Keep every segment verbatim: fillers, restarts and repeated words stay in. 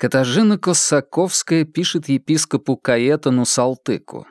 Катажина Коссаковская пишет епископу Каэтану Салтыку.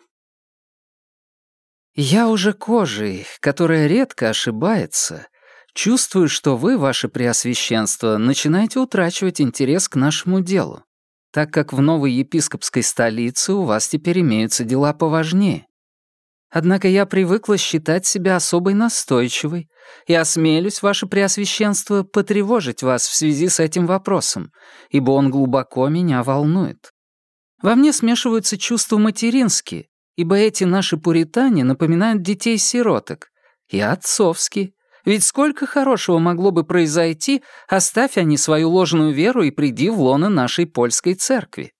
«Я уже кожей, которая редко ошибается, чувствую, что вы, ваше преосвященство, начинаете утрачивать интерес к нашему делу, так как в новой епископской столице у вас теперь имеются дела поважнее. Однако я привыкла считать себя особой настойчивой и осмелюсь, ваше преосвященство, потревожить вас в связи с этим вопросом, ибо он глубоко меня волнует. Во мне смешиваются чувства материнские, ибо эти наши пуритане напоминают детей-сироток, и отцовские, ведь сколько хорошего могло бы произойти, оставь они свою ложную веру и приди в лоно нашей польской церкви.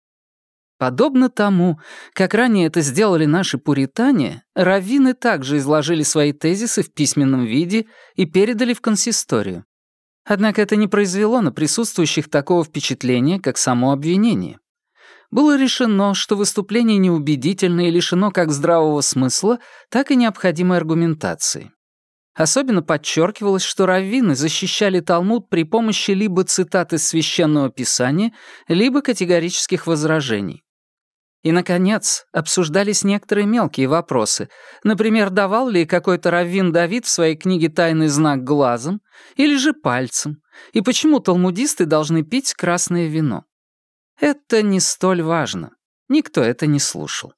Подобно тому, как ранее это сделали наши пуритане, раввины также изложили свои тезисы в письменном виде и передали в консисторию. Однако это не произвело на присутствующих такого впечатления, как само обвинение. Было решено, что выступление неубедительно и лишено как здравого смысла, так и необходимой аргументации. Особенно подчеркивалось, что раввины защищали Талмуд при помощи либо цитат из Священного Писания, либо категорических возражений. И, наконец, обсуждались некоторые мелкие вопросы. Например, давал ли какой-то раввин Давид в своей книге «Тайный знак» глазом или же пальцем, и почему талмудисты должны пить красное вино. Это не столь важно. Никто это не слушал.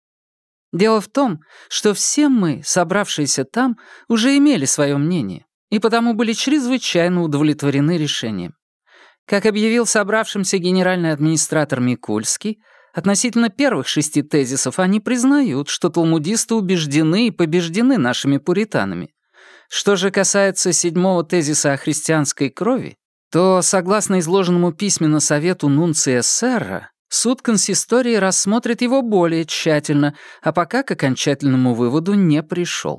Дело в том, что все мы, собравшиеся там, уже имели свое мнение, и потому были чрезвычайно удовлетворены решением. Как объявил собравшимся генеральный администратор Микульский, относительно первых шести тезисов они признают, что талмудисты убеждены и побеждены нашими пуританами. Что же касается седьмого тезиса о христианской крови, то, согласно изложенному письменно совету нунция Серра, суд консистории рассмотрит его более тщательно, а пока к окончательному выводу не пришел.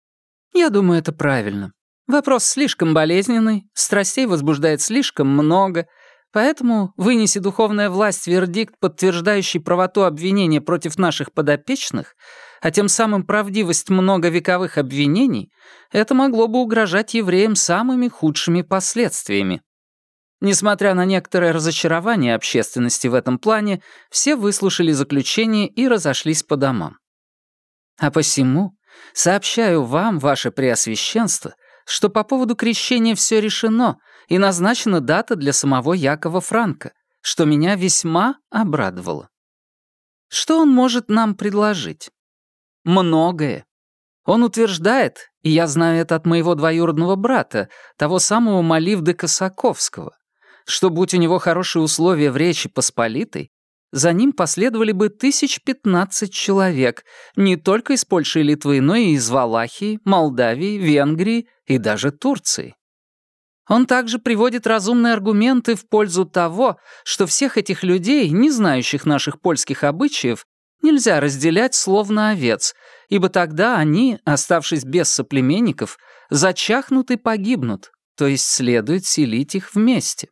Я думаю, это правильно. Вопрос слишком болезненный, страстей возбуждает слишком много, поэтому, вынеси духовная власть вердикт, подтверждающий правоту обвинения против наших подопечных, а тем самым правдивость многовековых обвинений, это могло бы угрожать евреям самыми худшими последствиями. Несмотря на некоторое разочарование общественности в этом плане, все выслушали заключение и разошлись по домам. А посему сообщаю вам, ваше преосвященство, что по поводу крещения все решено и назначена дата для самого Якова Франка, что меня весьма обрадовало. Что он может нам предложить? Многое. Он утверждает, и я знаю это от моего двоюродного брата, того самого Маливды Косаковского, что, будь у него хорошие условия в Речи Посполитой, за ним последовали бы тысяч пятнадцать человек, не только из Польши и Литвы, но и из Валахии, Молдавии, Венгрии и даже Турции. Он также приводит разумные аргументы в пользу того, что всех этих людей, не знающих наших польских обычаев, нельзя разделять словно овец, ибо тогда они, оставшись без соплеменников, зачахнут и погибнут, то есть следует селить их вместе.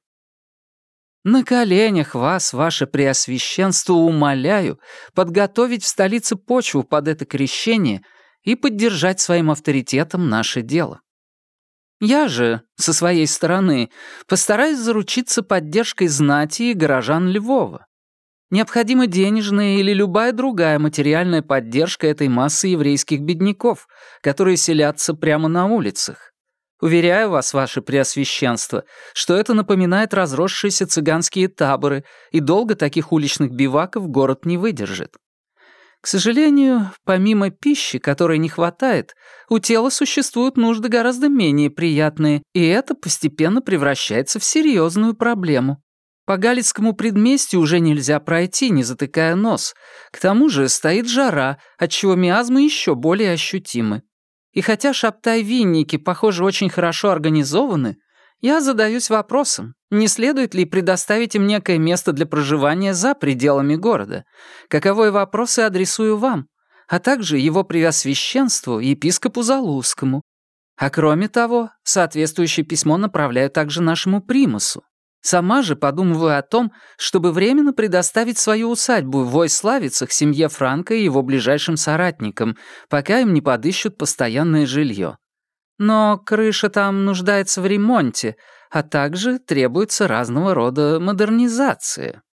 На коленях вас, ваше преосвященство, умоляю подготовить в столице почву под это крещение и поддержать своим авторитетом наше дело. Я же, со своей стороны, постараюсь заручиться поддержкой знати и горожан Львова. Необходима денежная или любая другая материальная поддержка этой массы еврейских бедняков, которые селятся прямо на улицах. Уверяю вас, ваше преосвященство, что это напоминает разросшиеся цыганские таборы, и долго таких уличных биваков город не выдержит. К сожалению, помимо пищи, которой не хватает, у тела существуют нужды гораздо менее приятные, и это постепенно превращается в серьезную проблему. По Галицкому предместью уже нельзя пройти, не затыкая нос. К тому же стоит жара, отчего миазмы еще более ощутимы. И хотя шабтай-винники, похоже, очень хорошо организованы, я задаюсь вопросом, не следует ли предоставить им некое место для проживания за пределами города. Каковой вопрос и адресую вам, а также его преосвященству, епископу Залузскому. А кроме того, соответствующее письмо направляю также нашему примасу. Сама же подумываю о том, чтобы временно предоставить свою усадьбу в Войславицах семье Франка и его ближайшим соратникам, пока им не подыщут постоянное жилье. Но крыша там нуждается в ремонте, а также требуется разного рода модернизация.